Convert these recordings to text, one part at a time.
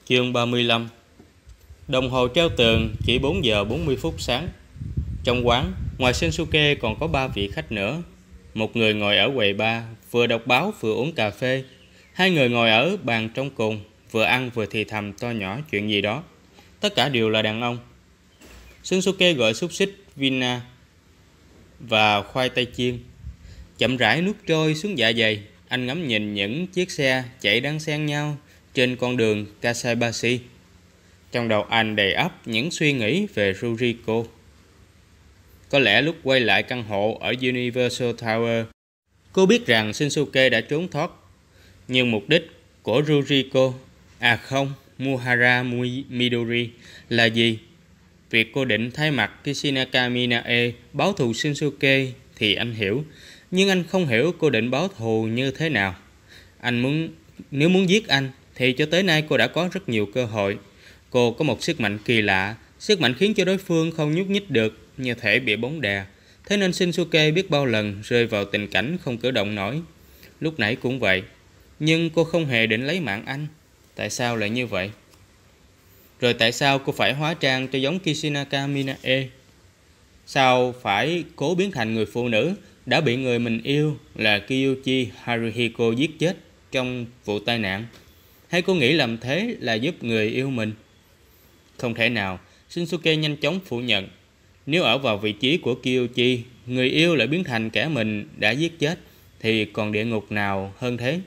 Chương 35. Đồng hồ treo tường chỉ 4 giờ 40 phút sáng. Trong quán, ngoài Shinsuke còn có 3 vị khách nữa. Một người ngồi ở quầy bar, vừa đọc báo vừa uống cà phê. Hai người ngồi ở bàn trong cùng, vừa ăn vừa thì thầm to nhỏ chuyện gì đó. Tất cả đều là đàn ông. Shinsuke gọi xúc xích, vina và khoai tây chiên. Chậm rãi nuốt trôi xuống dạ dày. Anh ngắm nhìn những chiếc xe chạy đan xen nhau trên con đường Kasaibashi. Trong đầu anh đầy ắp những suy nghĩ về Ruriko. Có lẽ lúc quay lại căn hộ ở Universal Tower, cô biết rằng Shinsuke đã trốn thoát. Nhưng mục đích của Ruriko, Muhara Midori là gì? Việc cô định thay mặt Kishinaka Minae báo thù Shinsuke thì anh hiểu. Nhưng anh không hiểu cô định báo thù như thế nào. Nếu muốn giết anh thì cho tới nay cô đã có rất nhiều cơ hội. Cô có một sức mạnh kỳ lạ, sức mạnh khiến cho đối phương không nhúc nhích được, như thể bị bóng đè. Thế nên Shinsuke biết bao lần rơi vào tình cảnh không cử động nổi. Lúc nãy cũng vậy. Nhưng cô không hề định lấy mạng anh. Tại sao lại như vậy? Rồi tại sao cô phải hóa trang cho giống Kishinaka Minae? Sao phải cố biến thành người phụ nữ đã bị người mình yêu là Kyuchi Haruhiko giết chết trong vụ tai nạn? Hay cô nghĩ làm thế là giúp người yêu mình? Không thể nào. Shinsuke nhanh chóng phủ nhận. Nếu ở vào vị trí của Kyuchi, người yêu lại biến thành kẻ mình đã giết chết, thì còn địa ngục nào hơn thế?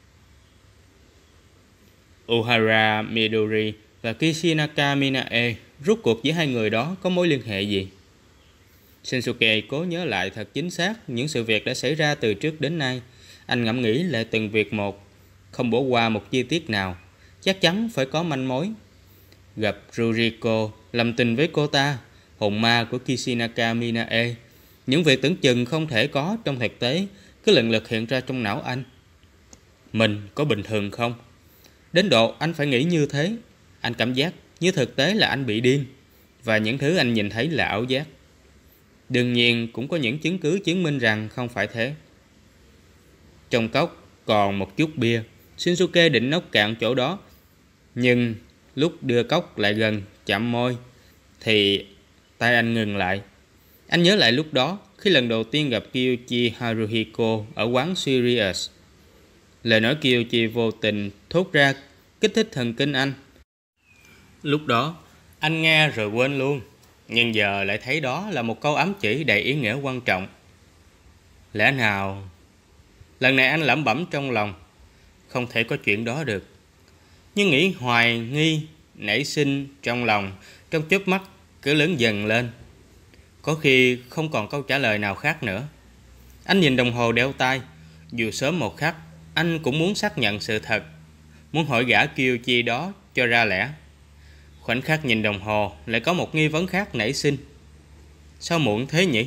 Uhara Midori và Kishinaka Minae, rốt cuộc giữa hai người đó có mối liên hệ gì? Shinsuke cố nhớ lại thật chính xác những sự việc đã xảy ra từ trước đến nay. Anh ngẫm nghĩ lại từng việc một, không bỏ qua một chi tiết nào. Chắc chắn phải có manh mối. Gặp Ruriko, làm tình với cô ta, hồn ma của Kishinaka Minae. Những việc tưởng chừng không thể có trong thực tế cứ lần lượt hiện ra trong não anh. Mình có bình thường không? Đến độ anh phải nghĩ như thế. Anh cảm giác như thực tế là anh bị điên, và những thứ anh nhìn thấy là ảo giác. Đương nhiên cũng có những chứng cứ chứng minh rằng không phải thế. Trong cốc còn một chút bia. Shinsuke định nốc cạn chỗ đó, nhưng lúc đưa cốc lại gần chạm môi thì tay anh ngừng lại. Anh nhớ lại lúc đó, khi lần đầu tiên gặp Kyuchi Haruhiko ở quán Sirius. Lời nói Kyuchi vô tình thốt ra kích thích thần kinh anh. Lúc đó anh nghe rồi quên luôn, nhưng giờ lại thấy đó là một câu ám chỉ đầy ý nghĩa quan trọng. Lẽ nào... Lần này anh lẩm bẩm trong lòng, không thể có chuyện đó được. Nhưng nghĩ hoài nghi nảy sinh trong lòng, trong chớp mắt cứ lớn dần lên. Có khi không còn câu trả lời nào khác nữa. Anh nhìn đồng hồ đeo tay. Dù sớm một khắc, anh cũng muốn xác nhận sự thật, muốn hỏi gã Kyuchi đó cho ra lẽ. Khoảnh khắc nhìn đồng hồ, lại có một nghi vấn khác nảy sinh. Sao muộn thế nhỉ?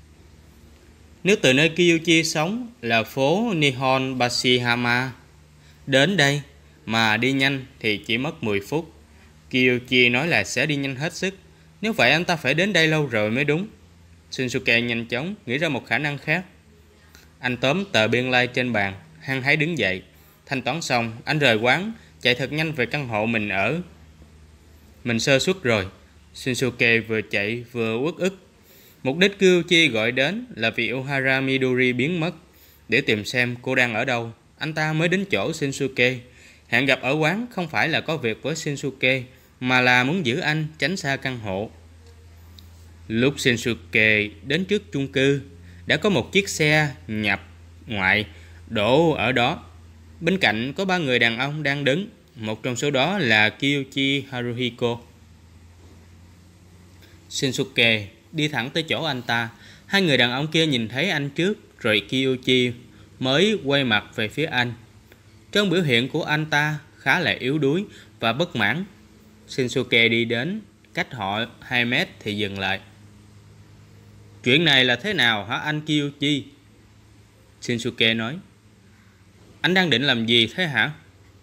Nếu từ nơi Kyuchi sống là phố Nihon Bashihama, đến đây mà đi nhanh thì chỉ mất 10 phút. Kyuchi nói là sẽ đi nhanh hết sức. Nếu vậy anh ta phải đến đây lâu rồi mới đúng. Shinsuke nhanh chóng nghĩ ra một khả năng khác. Anh tóm tờ biên lai trên bàn, hăng hái đứng dậy. Thanh toán xong, anh rời quán, chạy thật nhanh về căn hộ mình ở. Mình sơ suất rồi. Shinsuke vừa chạy vừa uất ức. Mục đích Kyuchi gọi đến là vì Uhara Midori biến mất. Để tìm xem cô đang ở đâu, anh ta mới đến chỗ Shinsuke. Hẹn gặp ở quán không phải là có việc với Shinsuke, mà là muốn giữ anh tránh xa căn hộ. Lúc Shinsuke đến trước chung cư, đã có một chiếc xe nhập ngoại đổ ở đó. Bên cạnh có 3 người đàn ông đang đứng. Một trong số đó là Kyuchi Haruhiko. Shinsuke đi thẳng tới chỗ anh ta. Hai người đàn ông kia nhìn thấy anh trước, rồi Kyuchi mới quay mặt về phía anh. Trong biểu hiện của anh ta khá là yếu đuối và bất mãn. Shinsuke đi đến, cách họ 2 mét thì dừng lại. Chuyện này là thế nào hả anh Kyuchi? Shinsuke nói. Anh đang định làm gì thế hả?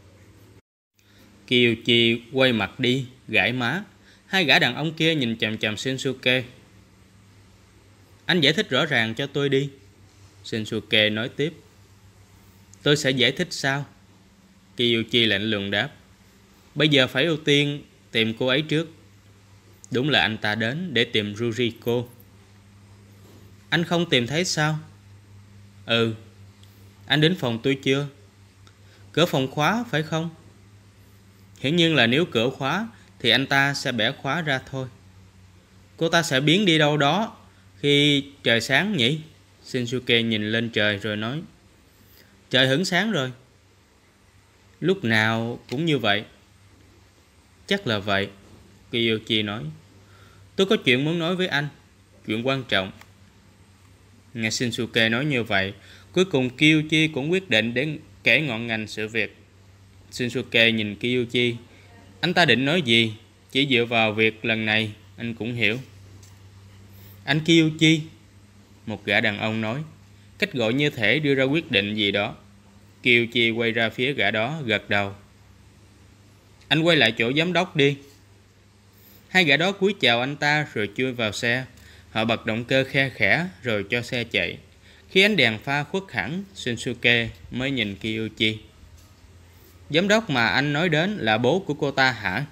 Kyuchi quay mặt đi, gãi má. Hai gã đàn ông kia nhìn chằm chằm Shinsuke. Anh giải thích rõ ràng cho tôi đi. Shinsuke nói tiếp. Tôi sẽ giải thích sao? Kyuchi lạnh lùng đáp. Bây giờ phải ưu tiên tìm cô ấy trước. Đúng là anh ta đến để tìm Ruriko. Anh không tìm thấy sao? Ừ. Anh đến phòng tôi chưa? Cửa phòng khóa phải không? Hiển nhiên là nếu cửa khóa thì anh ta sẽ bẻ khóa ra thôi. Cô ta sẽ biến đi đâu đó khi trời sáng nhỉ? Shinsuke nhìn lên trời rồi nói. Trời hửng sáng rồi. Lúc nào cũng như vậy. Chắc là vậy, Kiyoshi nói. Tôi có chuyện muốn nói với anh. Chuyện quan trọng. Nghe Shinsuke nói như vậy, cuối cùng Kiyoshi cũng quyết định để kể ngọn ngành sự việc. Shinsuke nhìn Kiyoshi. Anh ta định nói gì? Chỉ dựa vào việc lần này, anh cũng hiểu. Anh Kiyoshi, một gã đàn ông nói. Cách gọi như thể đưa ra quyết định gì đó. Kiyoshi quay ra phía gã đó, gật đầu. Anh quay lại chỗ giám đốc đi. Hai gã đó cúi chào anh ta rồi chui vào xe. Họ bật động cơ khe khẽ rồi cho xe chạy. Khi ánh đèn pha khuất hẳn, Shinsuke mới nhìn Kiyoshi. Giám đốc mà anh nói đến là bố của cô ta hả?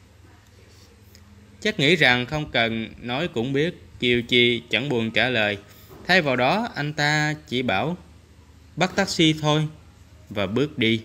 Chắc nghĩ rằng không cần nói cũng biết. Kiyoshi chẳng buồn trả lời. Thay vào đó anh ta chỉ bảo bắt taxi thôi và bước đi.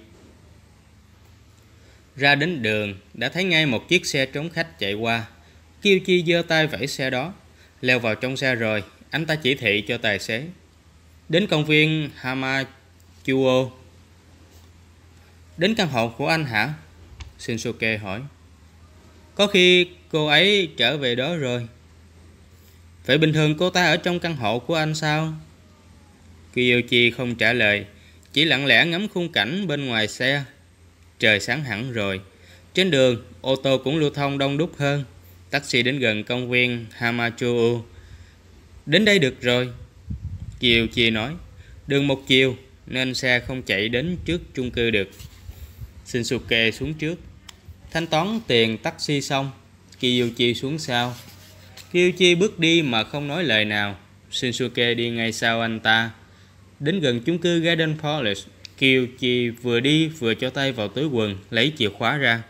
Ra đến đường đã thấy ngay một chiếc xe trống khách chạy qua. Kiyoshi giơ tay vẫy xe đó. Leo vào trong xe rồi, anh ta chỉ thị cho tài xế. Đến công viên Hamachuo. Đến căn hộ của anh hả? Shinsuke hỏi. Có khi cô ấy trở về đó rồi. Vậy bình thường cô ta ở trong căn hộ của anh sao? Kiyoshi không trả lời, chỉ lặng lẽ ngắm khung cảnh bên ngoài xe. Trời sáng hẳn rồi. Trên đường, ô tô cũng lưu thông đông đúc hơn. Taxi đến gần công viên Hamachuo. Đến đây được rồi, Kiyoshi nói. Đường một chiều nên xe không chạy đến trước chung cư được. Shinsuke xuống trước. Thanh toán tiền taxi xong, Kiyoshi xuống sau. Kiyoshi bước đi mà không nói lời nào. Shinsuke đi ngay sau anh ta. Đến gần chung cư Garden Palace, Kiyoshi vừa đi vừa cho tay vào túi quần lấy chìa khóa ra.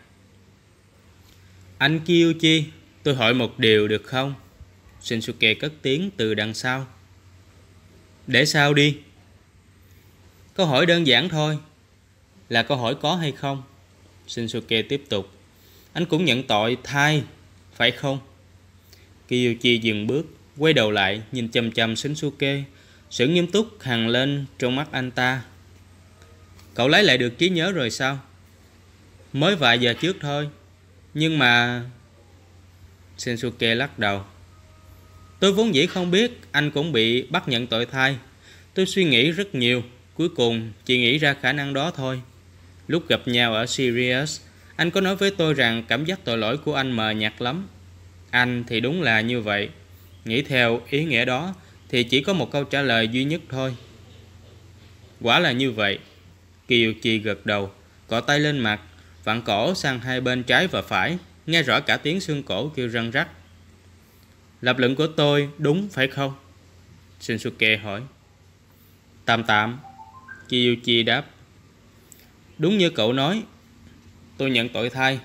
Anh Kiyoshi, tôi hỏi một điều được không? Shinsuke cất tiếng từ đằng sau. Để sao đi? Câu hỏi đơn giản thôi. Là câu hỏi có hay không? Shinsuke tiếp tục. Anh cũng nhận tội thay, phải không? Kiyoshi dừng bước, quay đầu lại nhìn chằm chằm Shinsuke. Sự nghiêm túc hằn lên trong mắt anh ta. Cậu lấy lại được trí nhớ rồi sao? Mới vài giờ trước thôi. Nhưng mà... Shinsuke lắc đầu. Tôi vốn dĩ không biết anh cũng bị bắt nhận tội thay. Tôi suy nghĩ rất nhiều. Cuối cùng chỉ nghĩ ra khả năng đó thôi. Lúc gặp nhau ở Sirius, anh có nói với tôi rằng cảm giác tội lỗi của anh mờ nhạt lắm. Anh thì đúng là như vậy. Nghĩ theo ý nghĩa đó thì chỉ có một câu trả lời duy nhất thôi. Quả là như vậy. Kiyoshi gật đầu, cọ tay lên mặt, vặn cổ sang hai bên trái và phải, nghe rõ cả tiếng xương cổ kêu răng rắc. Lập luận của tôi đúng phải không? Shinsuke hỏi. Tạm tạm, Kiyoshi đáp. Đúng như cậu nói, tôi nhận tội thay.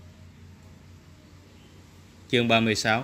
Chương 36.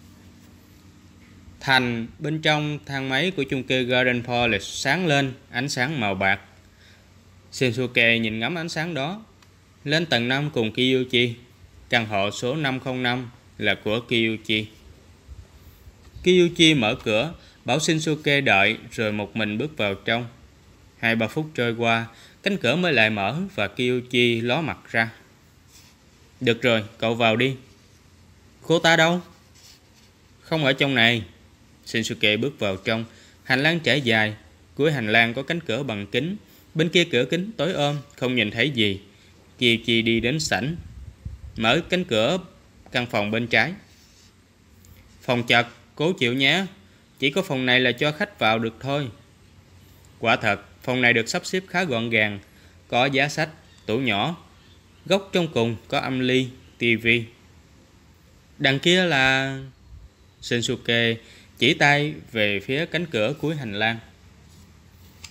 Thành bên trong thang máy của chung cư Garden Palace sáng lên ánh sáng màu bạc. Shinsuke nhìn ngắm ánh sáng đó. Lên tầng 5 cùng Kiyoshi. Căn hộ số 505 là của Kiyoshi. Kiyoshi mở cửa, bảo Shinsuke đợi rồi một mình bước vào trong. 2-3 phút trôi qua, cánh cửa mới lại mở và Kiyoshi ló mặt ra. Được rồi, cậu vào đi. Cô ta đâu? Không ở trong này. Shinsuke bước vào trong. Hành lang trải dài. Cuối hành lang có cánh cửa bằng kính. Bên kia cửa kính tối ôm, không nhìn thấy gì. Kiyoshi đi đến sảnh, mở cánh cửa căn phòng bên trái. Phòng chật, cố chịu nhé. Chỉ có phòng này là cho khách vào được thôi. Quả thật, phòng này được sắp xếp khá gọn gàng. Có giá sách, tủ nhỏ. Góc trong cùng có âm ly, tivi. Đằng kia là... Shinsuke chỉ tay về phía cánh cửa cuối hành lang.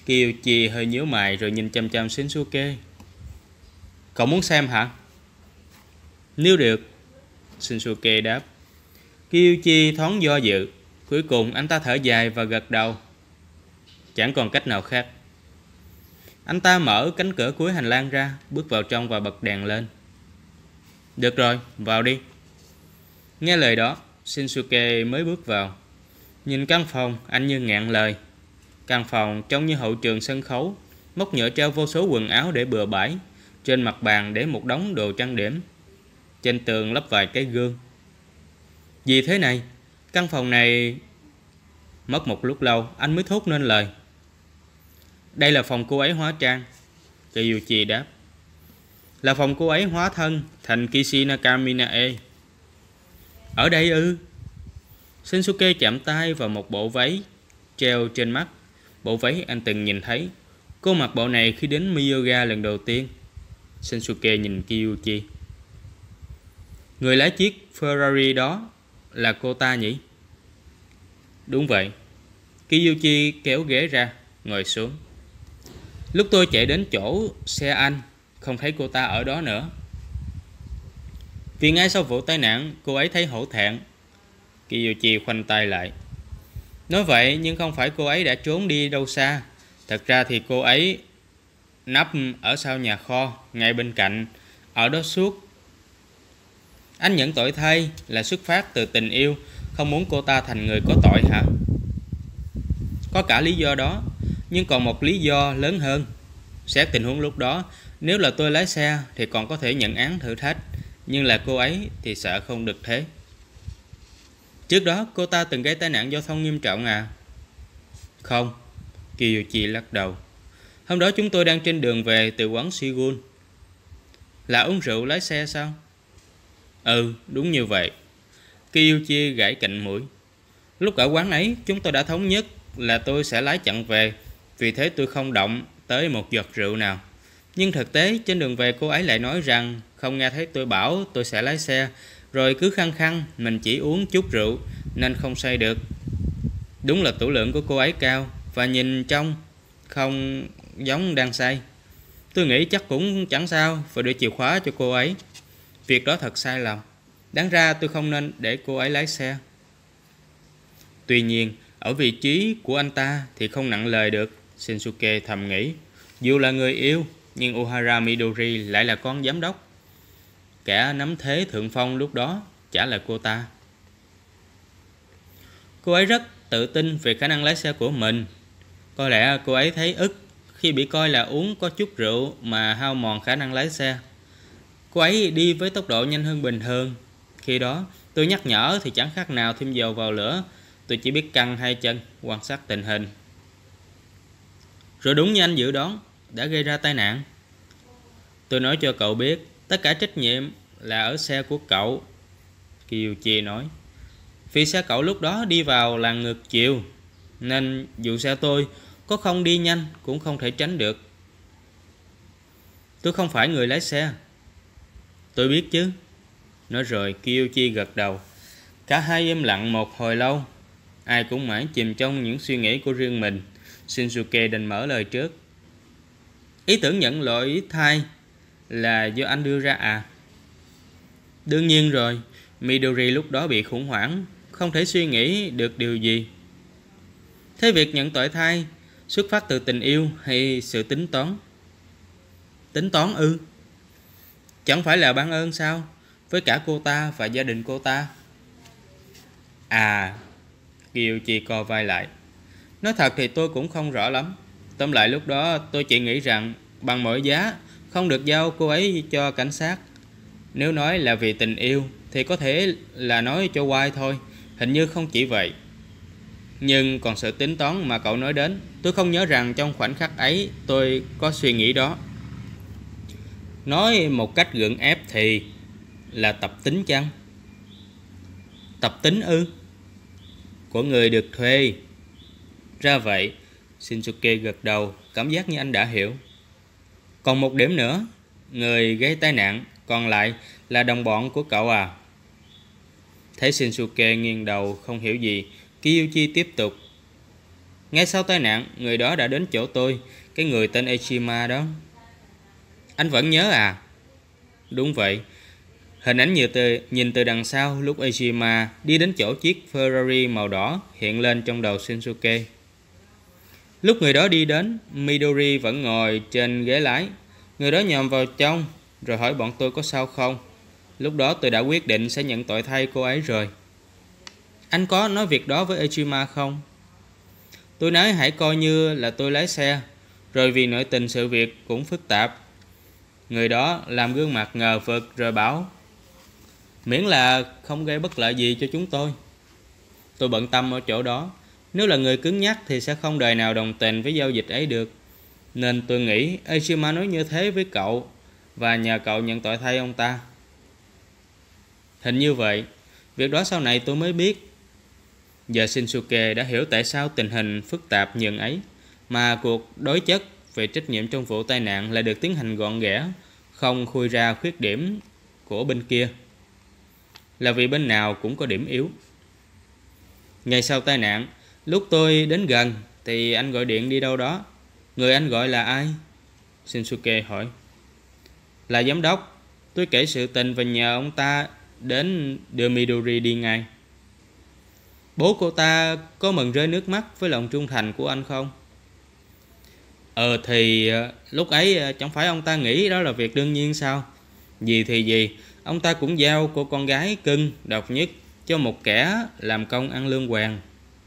Kiyoshi hơi nhíu mày rồi nhìn chăm chăm Shinsuke. Cậu muốn xem hả? Nếu được, Shinsuke đáp. Kyuchi thoáng do dự. Cuối cùng anh ta thở dài và gật đầu. Chẳng còn cách nào khác. Anh ta mở cánh cửa cuối hành lang ra, bước vào trong và bật đèn lên. Được rồi, vào đi. Nghe lời đó, Shinsuke mới bước vào. Nhìn căn phòng, anh như ngạn lời. Căn phòng trông như hậu trường sân khấu, móc nhựa treo vô số quần áo để bừa bãi. Trên mặt bàn để một đống đồ trang điểm. Trên tường lắp vài cái gương. Gì thế này? Căn phòng này... Mất một lúc lâu, anh mới thốt nên lời. Đây là phòng cô ấy hóa trang. Kyuchi đáp. Là phòng cô ấy hóa thân thành Kishinaka Minae. Ở đây ư? Shinsuke chạm tay vào một bộ váy treo trên mắt. Bộ váy anh từng nhìn thấy. Cô mặc bộ này khi đến Miyoga lần đầu tiên. Shinsuke nhìn Kyuchi. Người lái chiếc Ferrari đó là cô ta nhỉ? Đúng vậy. Kyuchi kéo ghế ra, ngồi xuống. Lúc tôi chạy đến chỗ xe anh, không thấy cô ta ở đó nữa. Vì ngay sau vụ tai nạn, cô ấy thấy hổ thẹn. Kyuchi khoanh tay lại. Nói vậy nhưng không phải cô ấy đã trốn đi đâu xa. Thật ra thì cô ấy nấp ở sau nhà kho, ngay bên cạnh, ở đó suốt. Anh nhận tội thay là xuất phát từ tình yêu, không muốn cô ta thành người có tội hả? Có cả lý do đó, nhưng còn một lý do lớn hơn. Xét tình huống lúc đó, nếu là tôi lái xe thì còn có thể nhận án thử thách, nhưng là cô ấy thì sợ không được thế. Trước đó cô ta từng gây tai nạn giao thông nghiêm trọng à? Không, Kyuchi lắc đầu. Hôm đó chúng tôi đang trên đường về từ quán Shigun. Là uống rượu lái xe sao? Ừ, đúng như vậy. Kyuchi gãi cạnh mũi. Lúc ở quán ấy, chúng tôi đã thống nhất là tôi sẽ lái chặn về, vì thế tôi không động tới một giọt rượu nào. Nhưng thực tế, trên đường về cô ấy lại nói rằng không nghe thấy tôi bảo tôi sẽ lái xe, rồi cứ khăng khăng mình chỉ uống chút rượu nên không say được. Đúng là tửu lượng của cô ấy cao, và nhìn trông không giống đang say. Tôi nghĩ chắc cũng chẳng sao, phải đưa chìa khóa cho cô ấy. Việc đó thật sai lầm. Đáng ra tôi không nên để cô ấy lái xe. Tuy nhiên, ở vị trí của anh ta thì không nặng lời được, Shinsuke thầm nghĩ. Dù là người yêu, nhưng Ohara Midori lại là con giám đốc. Kẻ nắm thế thượng phong lúc đó chả là cô ta. Cô ấy rất tự tin về khả năng lái xe của mình. Có lẽ cô ấy thấy ức khi bị coi là uống có chút rượu mà hao mòn khả năng lái xe. Cô ấy đi với tốc độ nhanh hơn bình thường. Khi đó tôi nhắc nhở thì chẳng khác nào thêm dầu vào lửa. Tôi chỉ biết căng hai chân quan sát tình hình. Rồi đúng như anh dự đoán, đã gây ra tai nạn. Tôi nói cho cậu biết, tất cả trách nhiệm là ở xe của cậu, Kyuchi nói. Vì xe cậu lúc đó đi vào làn ngược chiều, nên dù xe tôi có không đi nhanh cũng không thể tránh được. Tôi không phải người lái xe. Tôi biết chứ. Nói rồi Kyuchi gật đầu. Cả hai im lặng một hồi lâu. Ai cũng mãi chìm trong những suy nghĩ của riêng mình. Shinsuke đành mở lời trước. Ý tưởng nhận lỗi thay là do anh đưa ra à? Đương nhiên rồi. Midori lúc đó bị khủng hoảng, không thể suy nghĩ được điều gì. Thế việc nhận tội thay xuất phát từ tình yêu hay sự tính toán? Tính toán ư? Chẳng phải là ban ơn sao? Với cả cô ta và gia đình cô ta. À, Kyuchi co vai lại. Nói thật thì tôi cũng không rõ lắm. Tóm lại lúc đó tôi chỉ nghĩ rằng bằng mọi giá không được giao cô ấy cho cảnh sát. Nếu nói là vì tình yêu thì có thể là nói cho oai thôi. Hình như không chỉ vậy. Nhưng còn sự tính toán mà cậu nói đến, tôi không nhớ rằng trong khoảnh khắc ấy tôi có suy nghĩ đó. Nói một cách gượng ép thì là tập tính chăng? Tập tính ư? Của người được thuê. Ra vậy, Shinsuke gật đầu, cảm giác như anh đã hiểu. Còn một điểm nữa, người gây tai nạn còn lại là đồng bọn của cậu à? Thấy Shinsuke nghiêng đầu không hiểu gì, Kyuchi tiếp tục. Ngay sau tai nạn, người đó đã đến chỗ tôi, cái người tên Echima đó. Anh vẫn nhớ à? Đúng vậy. Hình ảnh nhìn từ đằng sau lúc Ejima đi đến chỗ chiếc Ferrari màu đỏ hiện lên trong đầu Shinsuke. Lúc người đó đi đến, Midori vẫn ngồi trên ghế lái. Người đó nhòm vào trong rồi hỏi bọn tôi có sao không. Lúc đó tôi đã quyết định sẽ nhận tội thay cô ấy rồi. Anh có nói việc đó với Ejima không? Tôi nói hãy coi như là tôi lái xe, rồi vì nội tình sự việc cũng phức tạp. Người đó làm gương mặt ngờ vực rồi bảo, miễn là không gây bất lợi gì cho chúng tôi. Tôi bận tâm ở chỗ đó, nếu là người cứng nhắc thì sẽ không đời nào đồng tình với giao dịch ấy được. Nên tôi nghĩ Ejima nói như thế với cậu và nhờ cậu nhận tội thay ông ta. Hình như vậy, việc đó sau này tôi mới biết. Giờ Shinsuke đã hiểu tại sao tình hình phức tạp nhường ấy mà cuộc đối chất về trách nhiệm trong vụ tai nạn lại được tiến hành gọn ghẽ, không khui ra khuyết điểm của bên kia. Là vì bên nào cũng có điểm yếu. Ngày sau tai nạn, lúc tôi đến gần thì anh gọi điện đi đâu đó. Người anh gọi là ai? Shinsuke hỏi. Là giám đốc. Tôi kể sự tình và nhờ ông ta đến đưa Midori đi ngay. Bố cô ta có mừng rơi nước mắt với lòng trung thành của anh không? Thì lúc ấy chẳng phải ông ta nghĩ đó là việc đương nhiên sao? Gì thì gì, ông ta cũng giao cô con gái cưng độc nhất cho một kẻ làm công ăn lương hoàng.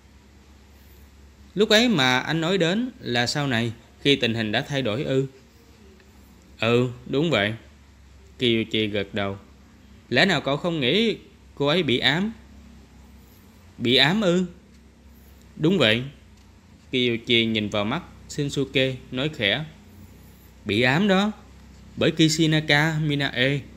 Lúc ấy mà anh nói đến là sau này, khi tình hình đã thay đổi ư? Đúng vậy. Kiyuchi gật đầu. Lẽ nào cậu không nghĩ cô ấy bị ám? Bị ám ư? Đúng vậy. Kiyuchi nhìn vào mắt Shinsuke nói khẽ. Bị ám đó, bởi Kishinaka Minae.